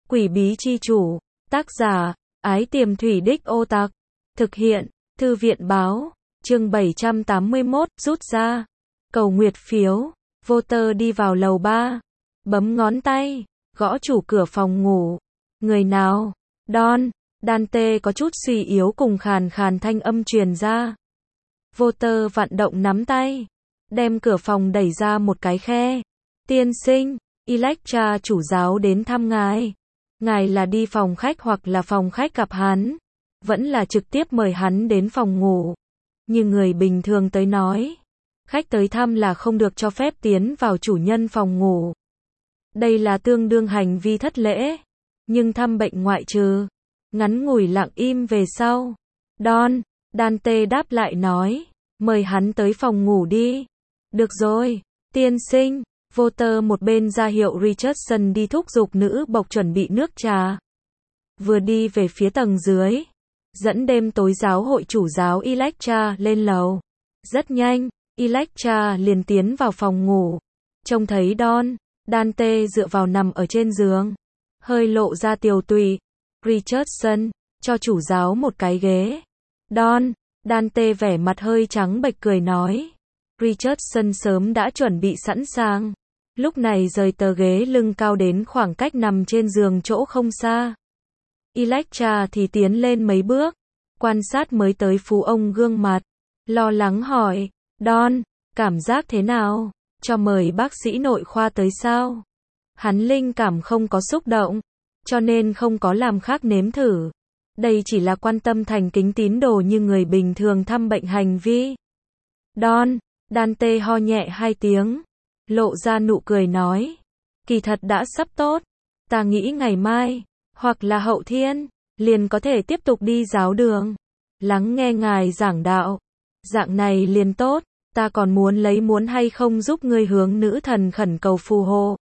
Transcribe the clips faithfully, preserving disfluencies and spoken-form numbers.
Quỷ bí chi chủ, tác giả, Ái Tiềm Thủy Đích Ô Tặc, thực hiện, Thư viện báo, chương bảy trăm tám mươi mốt, rút ra, cầu nguyệt phiếu, Voter đi vào lầu ba, bấm ngón tay, gõ chủ cửa phòng ngủ, người nào, Don, Dante có chút suy yếu cùng khàn khàn thanh âm truyền ra. Voter vặn động nắm tay, đem cửa phòng đẩy ra một cái khe, tiên sinh, Electra chủ giáo đến thăm ngài. Ngài là đi phòng khách hoặc là phòng khách gặp hắn, vẫn là trực tiếp mời hắn đến phòng ngủ. Như người bình thường tới nói, khách tới thăm là không được cho phép tiến vào chủ nhân phòng ngủ. Đây là tương đương hành vi thất lễ, nhưng thăm bệnh ngoại trừ. Ngắn ngủi lặng im về sau, Don, Dante đáp lại nói, mời hắn tới phòng ngủ đi. Được rồi, tiên sinh. Voter một bên ra hiệu Richardson đi thúc giục nữ bộc chuẩn bị nước trà. Vừa đi về phía tầng dưới, dẫn đêm tối giáo hội chủ giáo Electra lên lầu. Rất nhanh, Electra liền tiến vào phòng ngủ. Trông thấy Don, Dante dựa vào nằm ở trên giường, hơi lộ ra tiều tụy. Richardson, cho chủ giáo một cái ghế. Don, Dante vẻ mặt hơi trắng bệch cười nói. Richardson sớm đã chuẩn bị sẵn sàng. Lúc này rời tờ ghế lưng cao đến khoảng cách nằm trên giường chỗ không xa. Electra thì tiến lên mấy bước, quan sát mới tới phú ông gương mặt, lo lắng hỏi, Don, cảm giác thế nào? Cho mời bác sĩ nội khoa tới sao? Hắn linh cảm không có xúc động, cho nên không có làm khác nếm thử. Đây chỉ là quan tâm thành kính tín đồ như người bình thường thăm bệnh hành vi. Don, Dante ho nhẹ hai tiếng, lộ ra nụ cười nói, kỳ thật đã sắp tốt, ta nghĩ ngày mai, hoặc là hậu thiên, liền có thể tiếp tục đi giáo đường, lắng nghe ngài giảng đạo, dạng này liền tốt, ta còn muốn lấy muốn hay không giúp ngươi hướng nữ thần khẩn cầu phù hộ.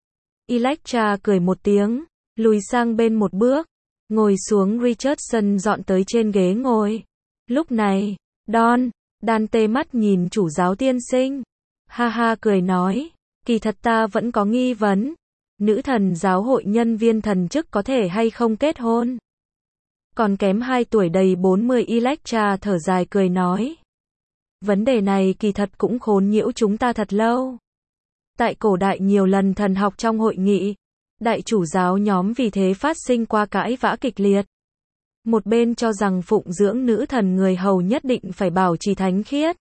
Electra cười một tiếng, lùi sang bên một bước, ngồi xuống. Richardson dọn tới trên ghế ngồi. Lúc này, Don, Dante mắt nhìn chủ giáo tiên sinh, ha ha cười nói, kỳ thật ta vẫn có nghi vấn, nữ thần giáo hội nhân viên thần chức có thể hay không kết hôn. Còn kém hai tuổi đầy bốn mươi. Electra thở dài cười nói, vấn đề này kỳ thật cũng khốn nhiễu chúng ta thật lâu. Tại cổ đại nhiều lần thần học trong hội nghị, đại chủ giáo nhóm vì thế phát sinh qua cãi vã kịch liệt. Một bên cho rằng phụng dưỡng nữ thần người hầu nhất định phải bảo trì thánh khiết,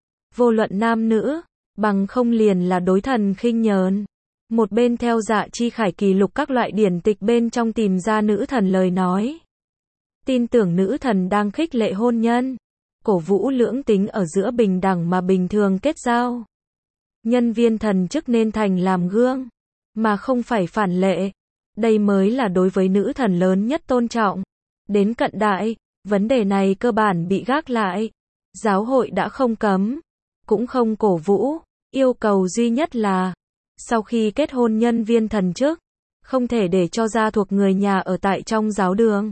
vô luận nam nữ, bằng không liền là đối thần khinh nhờn. Một bên theo Dạ Chi Khải kỳ lục các loại điển tịch bên trong tìm ra nữ thần lời nói. Tin tưởng nữ thần đang khích lệ hôn nhân, cổ vũ lưỡng tính ở giữa bình đẳng mà bình thường kết giao. Nhân viên thần chức nên thành làm gương, mà không phải phản lệ. Đây mới là đối với nữ thần lớn nhất tôn trọng. Đến cận đại, vấn đề này cơ bản bị gác lại. Giáo hội đã không cấm, cũng không cổ vũ, yêu cầu duy nhất là, sau khi kết hôn nhân viên thần chức, không thể để cho gia thuộc người nhà ở tại trong giáo đường.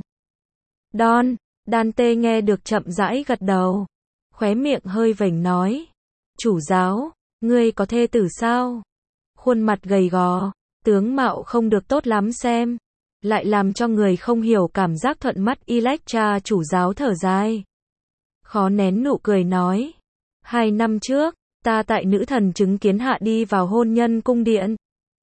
Don, Dante nghe được chậm rãi gật đầu, khóe miệng hơi vểnh nói, chủ giáo, ngươi có thê tử sao? Khuôn mặt gầy gò, tướng mạo không được tốt lắm xem, lại làm cho người không hiểu cảm giác thuận mắt. Electra chủ giáo thở dài, khó nén nụ cười nói, hai năm trước, ta tại nữ thần chứng kiến hạ đi vào hôn nhân cung điện.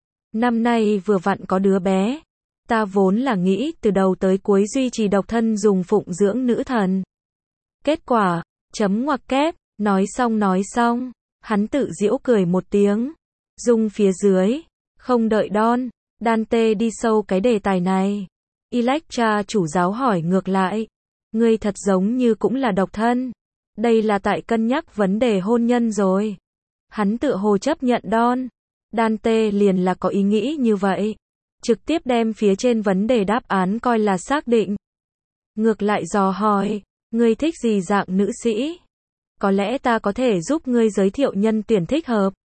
Năm nay vừa vặn có đứa bé. Ta vốn là nghĩ từ đầu tới cuối duy trì độc thân dùng phụng dưỡng nữ thần. Kết quả, chấm ngoặc kép, nói xong nói xong, hắn tự giễu cười một tiếng, rung phía dưới, không đợi Don, Dante đi sâu cái đề tài này. Electra chủ giáo hỏi ngược lại, ngươi thật giống như cũng là độc thân. Đây là tại cân nhắc vấn đề hôn nhân rồi. Hắn tự hồ chấp nhận Don, Dante liền là có ý nghĩ như vậy. Trực tiếp đem phía trên vấn đề đáp án coi là xác định. Ngược lại dò hỏi, ngươi thích gì dạng nữ sĩ? Có lẽ ta có thể giúp ngươi giới thiệu nhân tuyển thích hợp.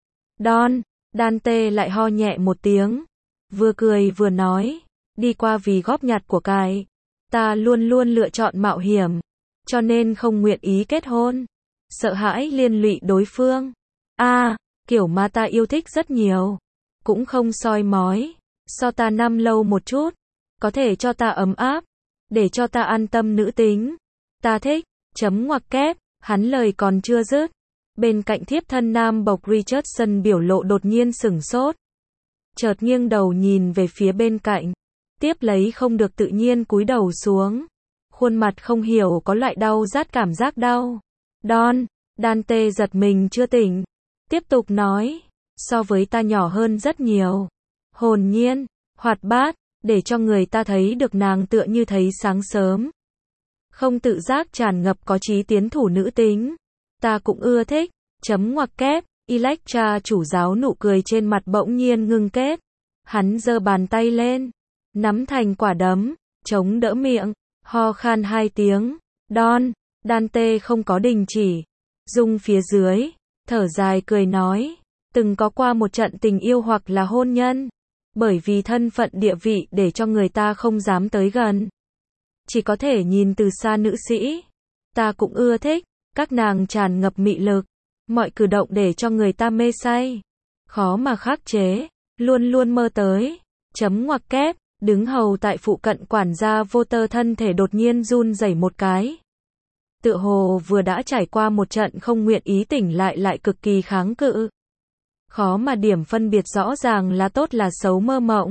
Don, Dante lại ho nhẹ một tiếng, vừa cười vừa nói, đi qua vì góp nhặt của cải, ta luôn luôn lựa chọn mạo hiểm, cho nên không nguyện ý kết hôn, sợ hãi liên lụy đối phương. A, à, kiểu mà ta yêu thích rất nhiều, cũng không soi mói. so ta năm lâu một chút, có thể cho ta ấm áp, để cho ta an tâm nữ tính. Ta thích, chấm ngoặc kép, hắn lời còn chưa dứt. Bên cạnh thiếp thân nam bộc Richardson biểu lộ đột nhiên sửng sốt. Chợt nghiêng đầu nhìn về phía bên cạnh. Tiếp lấy không được tự nhiên cúi đầu xuống. Khuôn mặt không hiểu có loại đau rát cảm giác đau. Don, Dante giật mình chưa tỉnh. Tiếp tục nói, so với ta nhỏ hơn rất nhiều. Hồn nhiên, hoạt bát, để cho người ta thấy được nàng tựa như thấy sáng sớm. Không tự giác tràn ngập có chí tiến thủ nữ tính. Ta cũng ưa thích, chấm ngoặc kép, Electra chủ giáo nụ cười trên mặt bỗng nhiên ngưng kết. Hắn giơ bàn tay lên, nắm thành quả đấm, chống đỡ miệng, ho khan hai tiếng. Don, Dante không có đình chỉ. Dung phía dưới, thở dài cười nói, từng có qua một trận tình yêu hoặc là hôn nhân. Bởi vì thân phận địa vị để cho người ta không dám tới gần. Chỉ có thể nhìn từ xa nữ sĩ. Ta cũng ưa thích, các nàng tràn ngập mị lực. Mọi cử động để cho người ta mê say. Khó mà khắc chế, luôn luôn mơ tới. Chấm ngoặc kép, đứng hầu tại phụ cận quản gia Voter thân thể đột nhiên run rẩy một cái. Tựa hồ vừa đã trải qua một trận không nguyện ý tỉnh lại lại cực kỳ kháng cự. Khó mà điểm phân biệt rõ ràng là tốt là xấu mơ mộng.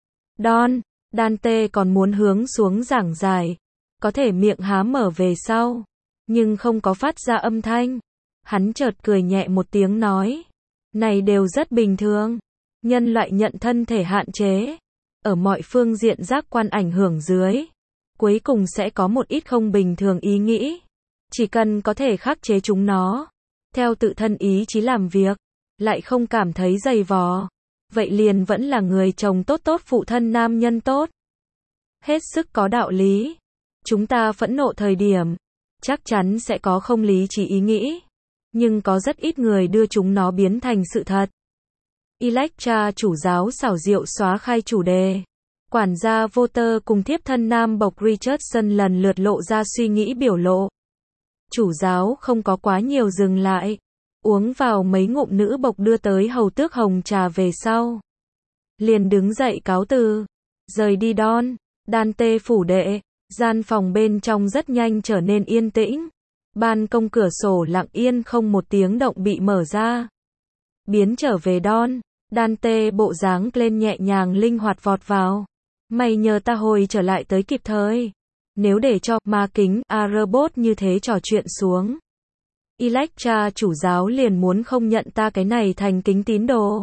Don, Dante còn muốn hướng xuống giảng giải. Có thể miệng há mở về sau. Nhưng không có phát ra âm thanh. Hắn chợt cười nhẹ một tiếng nói. Này đều rất bình thường. Nhân loại nhận thân thể hạn chế. Ở mọi phương diện giác quan ảnh hưởng dưới. Cuối cùng sẽ có một ít không bình thường ý nghĩ. Chỉ cần có thể khắc chế chúng nó. Theo tự thân ý chí làm việc. Lại không cảm thấy dày vò. Vậy liền vẫn là người chồng tốt tốt phụ thân nam nhân tốt. Hết sức có đạo lý. Chúng ta phẫn nộ thời điểm. Chắc chắn sẽ có không lý trí ý nghĩ. Nhưng có rất ít người đưa chúng nó biến thành sự thật. Electra chủ giáo xảo diệu xóa khai chủ đề. Quản gia Voter cùng thiếp thân nam bộc Richardson lần lượt lộ ra suy nghĩ biểu lộ. Chủ giáo không có quá nhiều dừng lại. Uống vào mấy ngụm nữ bộc đưa tới hầu tước hồng trà về sau. Liền đứng dậy cáo từ. Rời đi Don, Dante phủ đệ. Gian phòng bên trong rất nhanh trở nên yên tĩnh. Ban công cửa sổ lặng yên không một tiếng động bị mở ra. Biến trở về Don, Dante bộ dáng lên nhẹ nhàng linh hoạt vọt vào. Mày nhờ ta hồi trở lại tới kịp thời. Nếu để cho ma kính Arbot như thế trò chuyện xuống. Electra chủ giáo liền muốn không nhận ta cái này thành kính tín đồ.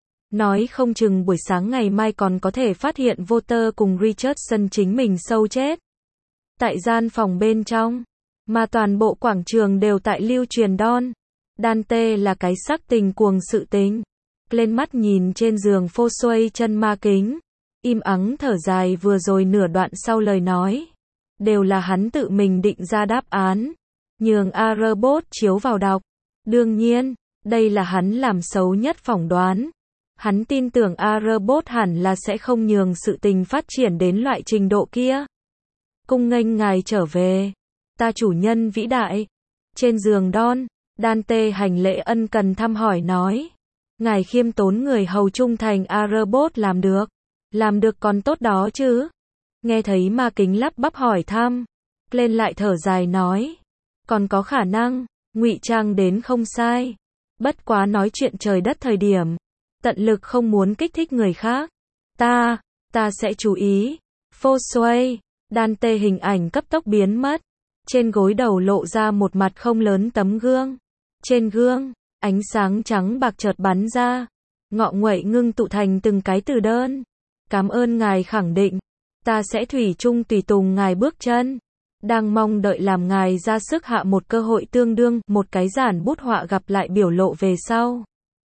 Nói không chừng buổi sáng ngày mai còn có thể phát hiện Voter cùng Richardson chính mình sâu chết. Tại gian phòng bên trong, mà toàn bộ quảng trường đều tại lưu truyền Don. Dante là cái sắc tình cuồng sự tính. Lên mắt nhìn trên giường phô xuây chân ma kính. Im ắng thở dài vừa rồi nửa đoạn sau lời nói. Đều là hắn tự mình định ra đáp án. Nhường Arbot chiếu vào đọc. Đương nhiên, đây là hắn làm xấu nhất phỏng đoán. Hắn tin tưởng Arbot hẳn là sẽ không nhường sự tình phát triển đến loại trình độ kia. Cung nghênh ngài trở về. Ta chủ nhân vĩ đại. Trên giường Don, Dante hành lễ ân cần thăm hỏi nói. Ngài khiêm tốn người hầu trung thành Arbot làm được. Làm được còn tốt đó chứ. Nghe thấy ma kính lắp bắp hỏi thăm. Lên lại thở dài nói. Còn có khả năng, ngụy trang đến không sai. Bất quá nói chuyện trời đất thời điểm. Tận lực không muốn kích thích người khác. Ta, ta sẽ chú ý. Phô xuây, Dante hình ảnh cấp tốc biến mất. Trên gối đầu lộ ra một mặt không lớn tấm gương. Trên gương, ánh sáng trắng bạc chợt bắn ra. Ngọ nguậy ngưng tụ thành từng cái từ đơn. Cảm ơn ngài khẳng định. Ta sẽ thủy chung tùy tùng ngài bước chân. Đang mong đợi làm ngài ra sức hạ một cơ hội tương đương, một cái giản bút họa gặp lại biểu lộ về sau.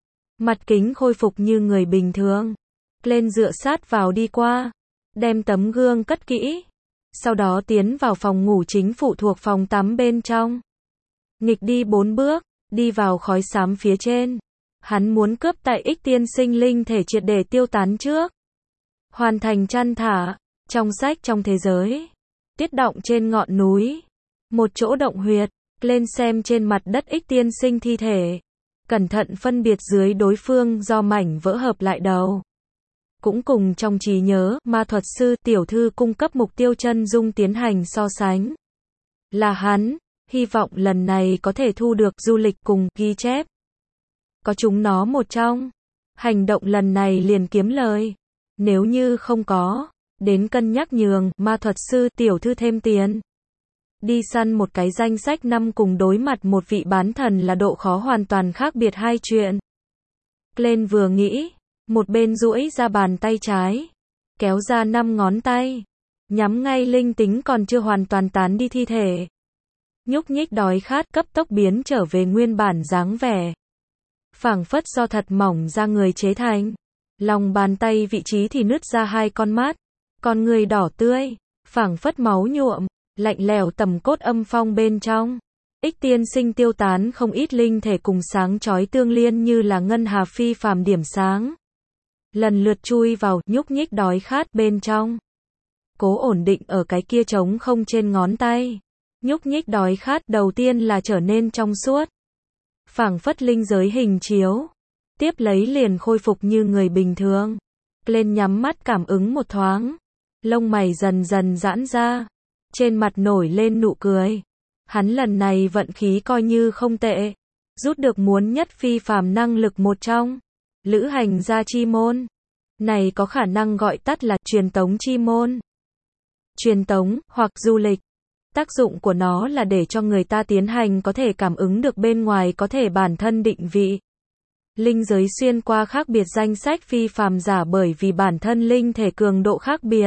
Mặt kính khôi phục như người bình thường. Lên dựa sát vào đi qua. Đem tấm gương cất kỹ. Sau đó tiến vào phòng ngủ chính phụ thuộc phòng tắm bên trong. Nghịch đi bốn bước, đi vào khói xám phía trên. Hắn muốn cướp tại ích tiên sinh linh thể triệt để tiêu tán trước. Hoàn thành chăn thả. Trong sách trong thế giới. Tiết động trên ngọn núi. Một chỗ động huyệt. Lên xem trên mặt đất ích tiên sinh thi thể. Cẩn thận phân biệt dưới đối phương do mảnh vỡ hợp lại đầu. cũng cùng trong trí nhớ, ma thuật sư, tiểu thư cung cấp mục tiêu chân dung tiến hành so sánh. Là hắn, hy vọng lần này có thể thu được du lịch cùng ghi chép. Có chúng nó một trong, hành động lần này liền kiếm lời. Nếu như không có, đến cân nhắc nhường ma thuật sư, tiểu thư thêm tiền. Đi săn một cái danh sách năm cùng đối mặt một vị bán thần là độ khó hoàn toàn khác biệt hai chuyện. Glenn vừa nghĩ, một bên duỗi ra bàn tay trái, kéo ra năm ngón tay, nhắm ngay linh tính còn chưa hoàn toàn tán đi thi thể. Nhúc nhích đói khát cấp tốc biến trở về nguyên bản dáng vẻ. Phảng phất do thật mỏng da người chế thành. Lòng bàn tay vị trí thì nứt ra hai con mắt, con người đỏ tươi, phảng phất máu nhuộm, lạnh lẽo tầm cốt âm phong bên trong. Ích tiên sinh tiêu tán không ít linh thể cùng sáng chói tương liên như là ngân hà phi phàm điểm sáng. Lần lượt chui vào, nhúc nhích đói khát bên trong. Cố ổn định ở cái kia trống không trên ngón tay. Nhúc nhích đói khát đầu tiên là trở nên trong suốt. Phảng phất linh giới hình chiếu. Tiếp lấy liền khôi phục như người bình thường. Lên nhắm mắt cảm ứng một thoáng. Lông mày dần dần giãn ra. Trên mặt nổi lên nụ cười. Hắn lần này vận khí coi như không tệ. Rút được muốn nhất phi phàm năng lực một trong. Lữ hành gia chi môn. Này có khả năng gọi tắt là truyền tống chi môn. Truyền tống, hoặc du lịch. Tác dụng của nó là để cho người ta tiến hành có thể cảm ứng được bên ngoài có thể bản thân định vị. Linh giới xuyên qua khác biệt danh sách phi phàm giả bởi vì bản thân linh thể cường độ khác biệt.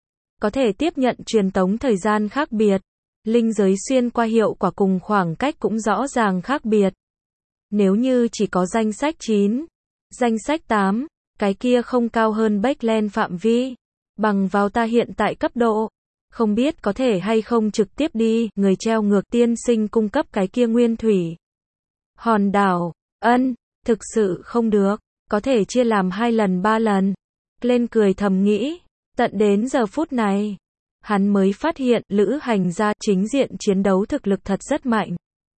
Có thể tiếp nhận truyền tống thời gian khác biệt. Linh giới xuyên qua hiệu quả cùng khoảng cách cũng rõ ràng khác biệt. Nếu như chỉ có danh sách chín, danh sách tám, cái kia không cao hơn backland phạm vi. Bằng vào ta hiện tại cấp độ. Không biết có thể hay không trực tiếp đi, người treo ngược tiên sinh cung cấp cái kia nguyên thủy. Hòn đảo, ân, thực sự không được, có thể chia làm hai lần ba lần. Lên cười thầm nghĩ, tận đến giờ phút này, hắn mới phát hiện lữ hành gia chính diện chiến đấu thực lực thật rất mạnh.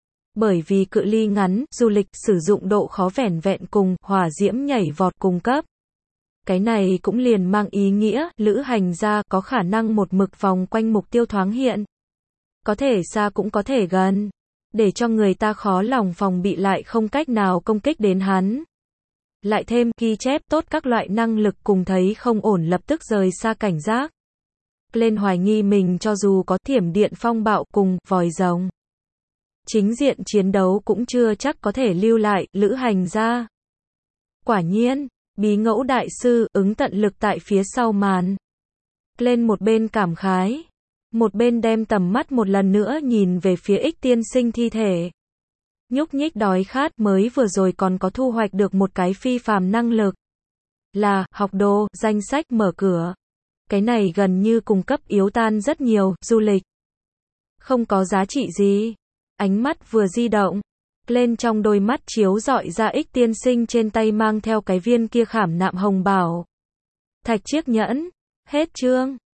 Bởi vì cự ly ngắn, du lịch sử dụng độ khó vẻn vẹn cùng hỏa diễm nhảy vọt cung cấp. Cái này cũng liền mang ý nghĩa, lữ hành gia có khả năng một mực vòng quanh mục tiêu thoáng hiện. Có thể xa cũng có thể gần. Để cho người ta khó lòng phòng bị lại không cách nào công kích đến hắn. Lại thêm ghi chép tốt các loại năng lực cùng thấy không ổn lập tức rời xa cảnh giác. Lên hoài nghi mình cho dù có thiểm điện phong bạo cùng vòi rồng. Chính diện chiến đấu cũng chưa chắc có thể lưu lại lữ hành gia. Quả nhiên. Bí ngẫu đại sư ứng tận lực tại phía sau màn. Lên một bên cảm khái. Một bên đem tầm mắt một lần nữa nhìn về phía ích tiên sinh thi thể. Nhúc nhích đói khát mới vừa rồi còn có thu hoạch được một cái phi phàm năng lực. Là học đồ, danh sách mở cửa. Cái này gần như cung cấp yếu tan rất nhiều, du lịch. Không có giá trị gì. Ánh mắt vừa di động. Lên trong đôi mắt chiếu rọi ra ích tiên sinh trên tay mang theo cái viên kia khảm nạm hồng bảo. Thạch chiếc nhẫn. Hết chương.